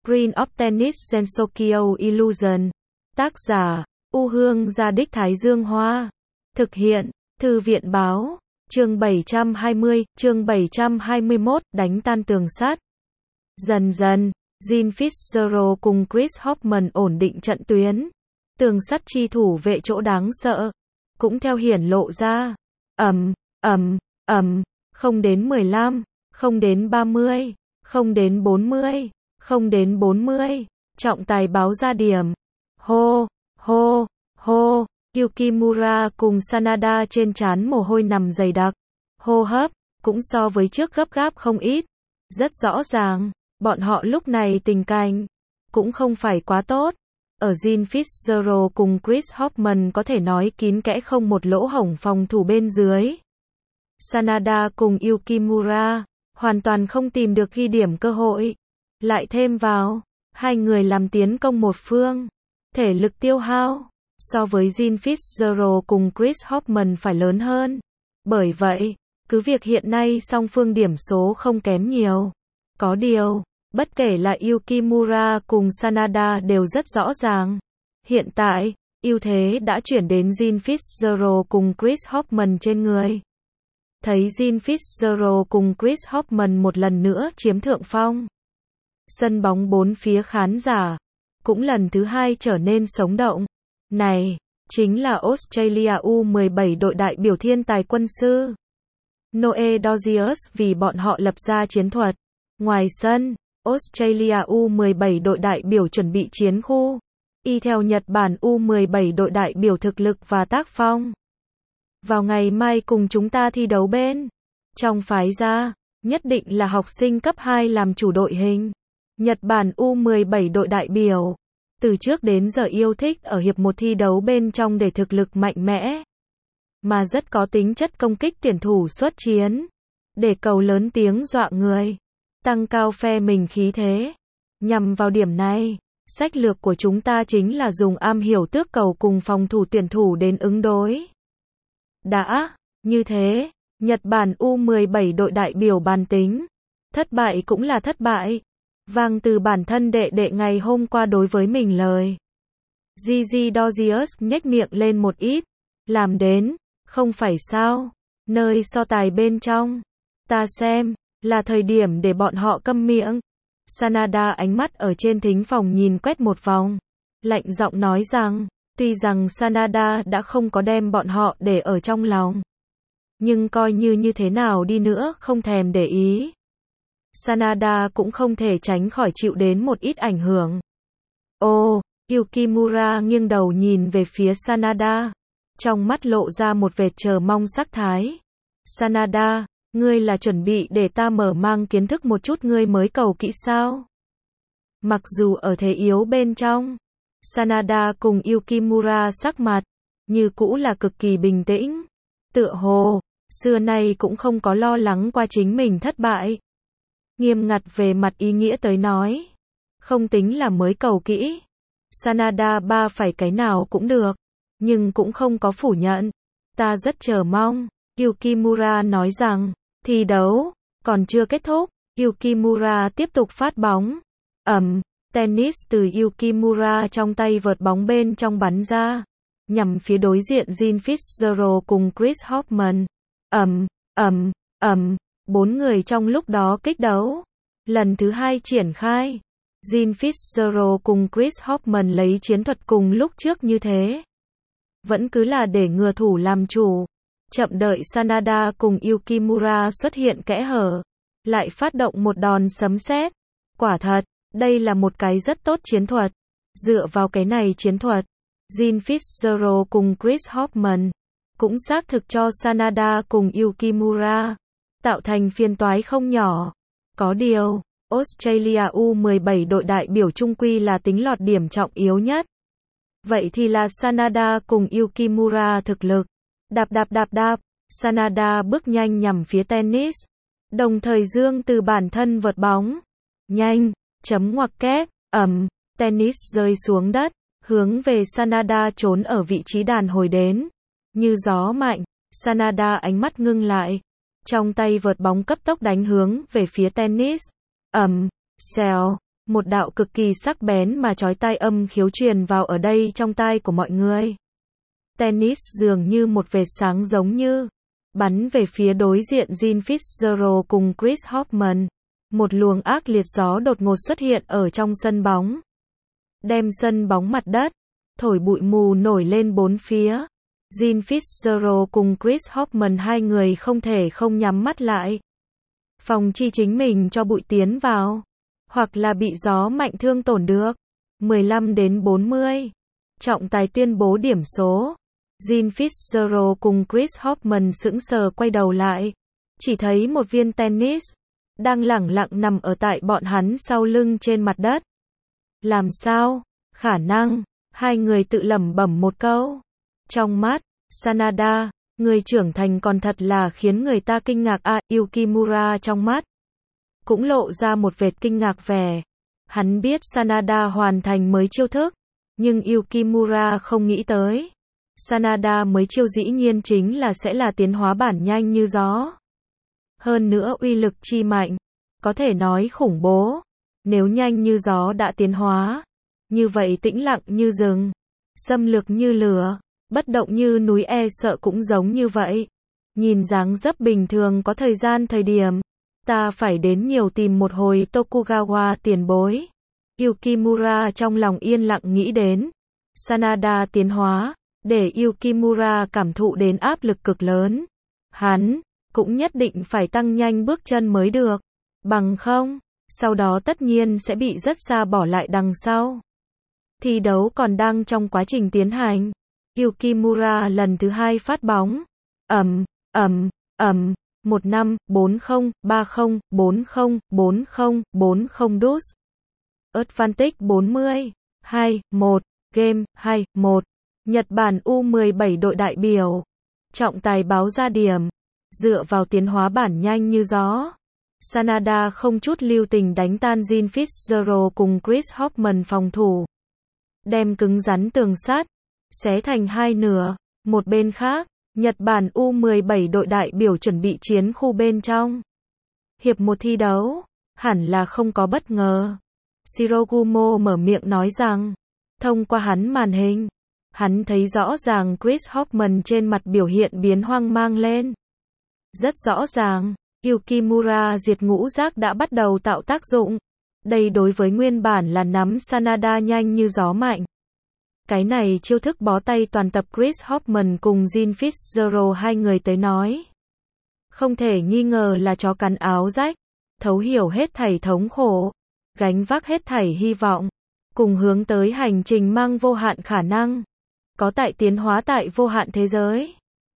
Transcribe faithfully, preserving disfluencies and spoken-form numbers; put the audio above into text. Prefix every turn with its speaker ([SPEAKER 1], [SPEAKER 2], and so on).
[SPEAKER 1] Green of Tennis Gensokyo Illusion. Tác giả, U Hương Gia Đích Thái Dương Hoa. Thực hiện, Thư viện Báo. Chương bảy trăm hai mươi, chương bảy trăm hai mươi mốt, đánh tan tường sắt. Dần dần, Jean Fitzgerald cùng Chris Hoffman ổn định trận tuyến. Tường sắt chi thủ vệ chỗ đáng sợ cũng theo hiển lộ ra. Ầm, ầm, ầm, không đến mười lăm, không đến ba mươi, không đến bốn mươi, không đến bốn mươi. Trọng tài báo ra điểm. Hô, hô, hô. Yukimura cùng Sanada trên trán mồ hôi nằm dày đặc. Hô hấp cũng so với trước gấp gáp không ít. Rất rõ ràng, bọn họ lúc này tình cảnh cũng không phải quá tốt. Ở Jean Fitzgerald cùng Chris Hoffman có thể nói kín kẽ không một lỗ hổng phòng thủ bên dưới. Sanada cùng Yukimura hoàn toàn không tìm được ghi điểm cơ hội. Lại thêm vào, hai người làm tiến công một phương. Thể lực tiêu hao so với Jean Fitzgerald cùng Chris Hoffman phải lớn hơn. Bởi vậy, cứ việc hiện nay song phương điểm số không kém nhiều. Có điều, bất kể là Yukimura cùng Sanada đều rất rõ ràng. Hiện tại, ưu thế đã chuyển đến Jean Fitzgerald cùng Chris Hoffman trên người. Thấy Jean Fitzgerald cùng Chris Hoffman một lần nữa chiếm thượng phong. Sân bóng bốn phía khán giả cũng lần thứ hai trở nên sống động. Này, chính là Australia U mười bảy đội đại biểu thiên tài quân sư Noe Dodgers vì bọn họ lập ra chiến thuật. Ngoài sân, Australia U mười bảy đội đại biểu chuẩn bị chiến khu. Y theo Nhật Bản U mười bảy đội đại biểu thực lực và tác phong. Vào ngày mai cùng chúng ta thi đấu bên. Trong phái ra, nhất định là học sinh cấp hai làm chủ đội hình. Nhật Bản U mười bảy đội đại biểu. Từ trước đến giờ yêu thích ở hiệp một thi đấu bên trong để thực lực mạnh mẽ. Mà rất có tính chất công kích tuyển thủ xuất chiến. Để cầu lớn tiếng dọa người. Tăng cao phe mình khí thế. Nhằm vào điểm này, sách lược của chúng ta chính là dùng am hiểu tước cầu cùng phòng thủ tuyển thủ đến ứng đối. Đã, như thế, Nhật Bản U mười bảy đội đại biểu bàn tính. Thất bại cũng là thất bại. Vang từ bản thân đệ đệ ngày hôm qua đối với mình lời. Gigi Dodgers nhếch miệng lên một ít. Làm đến, không phải sao. Nơi so tài bên trong. Ta xem, là thời điểm để bọn họ câm miệng. Sanada ánh mắt ở trên thính phòng nhìn quét một vòng. Lạnh giọng nói rằng, tuy rằng Sanada đã không có đem bọn họ để ở trong lòng. Nhưng coi như như thế nào đi nữa không thèm để ý. Sanada cũng không thể tránh khỏi chịu đến một ít ảnh hưởng. Ô, Yukimura nghiêng đầu nhìn về phía Sanada. Trong mắt lộ ra một vệt chờ mong sắc thái. Sanada, ngươi là chuẩn bị để ta mở mang kiến thức một chút ngươi mới cầu kỹ sao? Mặc dù ở thế yếu bên trong, Sanada cùng Yukimura sắc mặt, như cũ là cực kỳ bình tĩnh. Tựa hồ, xưa nay cũng không có lo lắng qua chính mình thất bại. Nghiêm ngặt về mặt ý nghĩa tới nói. Không tính là mới cầu kỹ. Sanada ba phải cái nào cũng được. Nhưng cũng không có phủ nhận. Ta rất chờ mong. Yukimura nói rằng, thi đấu còn chưa kết thúc. Yukimura tiếp tục phát bóng. Ầm, tennis từ Yukimura trong tay vợt bóng bên trong bắn ra. Nhằm phía đối diện Jean Fitzgerald cùng Chris Hoffman. Ầm, ầm, ầm. Bốn người trong lúc đó kích đấu. Lần thứ hai triển khai. Jean Fitzgerald cùng Chris Hoffman lấy chiến thuật cùng lúc trước như thế. Vẫn cứ là để ngừa thủ làm chủ. Chậm đợi Sanada cùng Yukimura xuất hiện kẽ hở. Lại phát động một đòn sấm sét. Quả thật, đây là một cái rất tốt chiến thuật. Dựa vào cái này chiến thuật, Jean Fitzgerald cùng Chris Hoffman cũng xác thực cho Sanada cùng Yukimura tạo thành phiền toái không nhỏ. Có điều, Australia U mười bảy đội đại biểu chung quy là tính lọt điểm trọng yếu nhất. Vậy thì là Sanada cùng Yukimura thực lực. Đạp đạp đạp đạp, Sanada bước nhanh nhằm phía tennis. Đồng thời dương từ bản thân vợt bóng. Nhanh, chấm ngoặc kép, ầm, tennis rơi xuống đất, hướng về Sanada trốn ở vị trí đàn hồi đến. Như gió mạnh, Sanada ánh mắt ngưng lại. Trong tay vợt bóng cấp tốc đánh hướng về phía tennis. Ầm, xèo, Một đạo cực kỳ sắc bén mà chói tai âm khiếu truyền vào ở đây trong tai của mọi người. Tennis dường như một vệt sáng giống như bắn về phía đối diện Jean Fitzgerald cùng Chris Hoffman. Một luồng ác liệt gió đột ngột xuất hiện ở trong sân bóng. Đem sân bóng mặt đất, thổi bụi mù nổi lên bốn phía. Jean Fitzgerald cùng Chris Hoffman hai người không thể không nhắm mắt lại. Phòng chi chính mình cho bụi tiến vào. Hoặc là bị gió mạnh thương tổn được. mười lăm đến bốn mươi. Trọng tài tuyên bố điểm số. Jean Fitzgerald cùng Chris Hoffman sững sờ quay đầu lại. Chỉ thấy một viên tennis đang lẳng lặng nằm ở tại bọn hắn sau lưng trên mặt đất. Làm sao? Khả năng. Hai người tự lẩm bẩm một câu. Trong mắt Sanada, người trưởng thành còn thật là khiến người ta kinh ngạc à, Yukimura trong mắt cũng lộ ra một vệt kinh ngạc vẻ. Hắn biết Sanada hoàn thành mới chiêu thức, nhưng Yukimura không nghĩ tới. Sanada mới chiêu dĩ nhiên chính là sẽ là tiến hóa bản nhanh như gió. Hơn nữa uy lực chi mạnh, có thể nói khủng bố. Nếu nhanh như gió đã tiến hóa, như vậy tĩnh lặng như rừng, xâm lược như lửa, bất động như núi e sợ cũng giống như vậy. Nhìn dáng dấp bình thường có thời gian thời điểm, ta phải đến nhiều tìm một hồi Tokugawa tiền bối. Yukimura trong lòng yên lặng nghĩ đến. Sanada tiến hóa, để Yukimura cảm thụ đến áp lực cực lớn. Hắn cũng nhất định phải tăng nhanh bước chân mới được. Bằng không, sau đó tất nhiên sẽ bị rất xa bỏ lại đằng sau. Thi đấu còn đang trong quá trình tiến hành. Yukimura lần thứ hai phát bóng. Ầm, ầm, ầm, một năm, bốn không, ba không, bốn không, bốn không, bốn không đút. Advantage bốn mươi, hai, một, game, hai, một. Nhật Bản U mười bảy đội đại biểu. Trọng tài báo ra điểm. Dựa vào tiến hóa bản nhanh như gió. Sanada không chút lưu tình đánh tan Jean Fitzgerald cùng Chris Hoffman phòng thủ. Đem cứng rắn tường sắt, xé thành hai nửa. Một bên khác, Nhật Bản U mười bảy đội đại biểu chuẩn bị chiến khu bên trong. Hiệp một thi đấu, hẳn là không có bất ngờ. Shirogumo mở miệng nói rằng, thông qua hắn màn hình, hắn thấy rõ ràng Chris Hoffman trên mặt biểu hiện biến hoang mang lên. Rất rõ ràng, Yukimura diệt ngũ giác đã bắt đầu tạo tác dụng. Đây đối với nguyên bản là nắm Sanada nhanh như gió mạnh. Cái này chiêu thức bó tay toàn tập Chris Hoffman cùng Jean Fitzgerald hai người tới nói. Không thể nghi ngờ là chó cắn áo rách, thấu hiểu hết thảy thống khổ, gánh vác hết thảy hy vọng, cùng hướng tới hành trình mang vô hạn khả năng. Có tại tiến hóa tại vô hạn thế giới.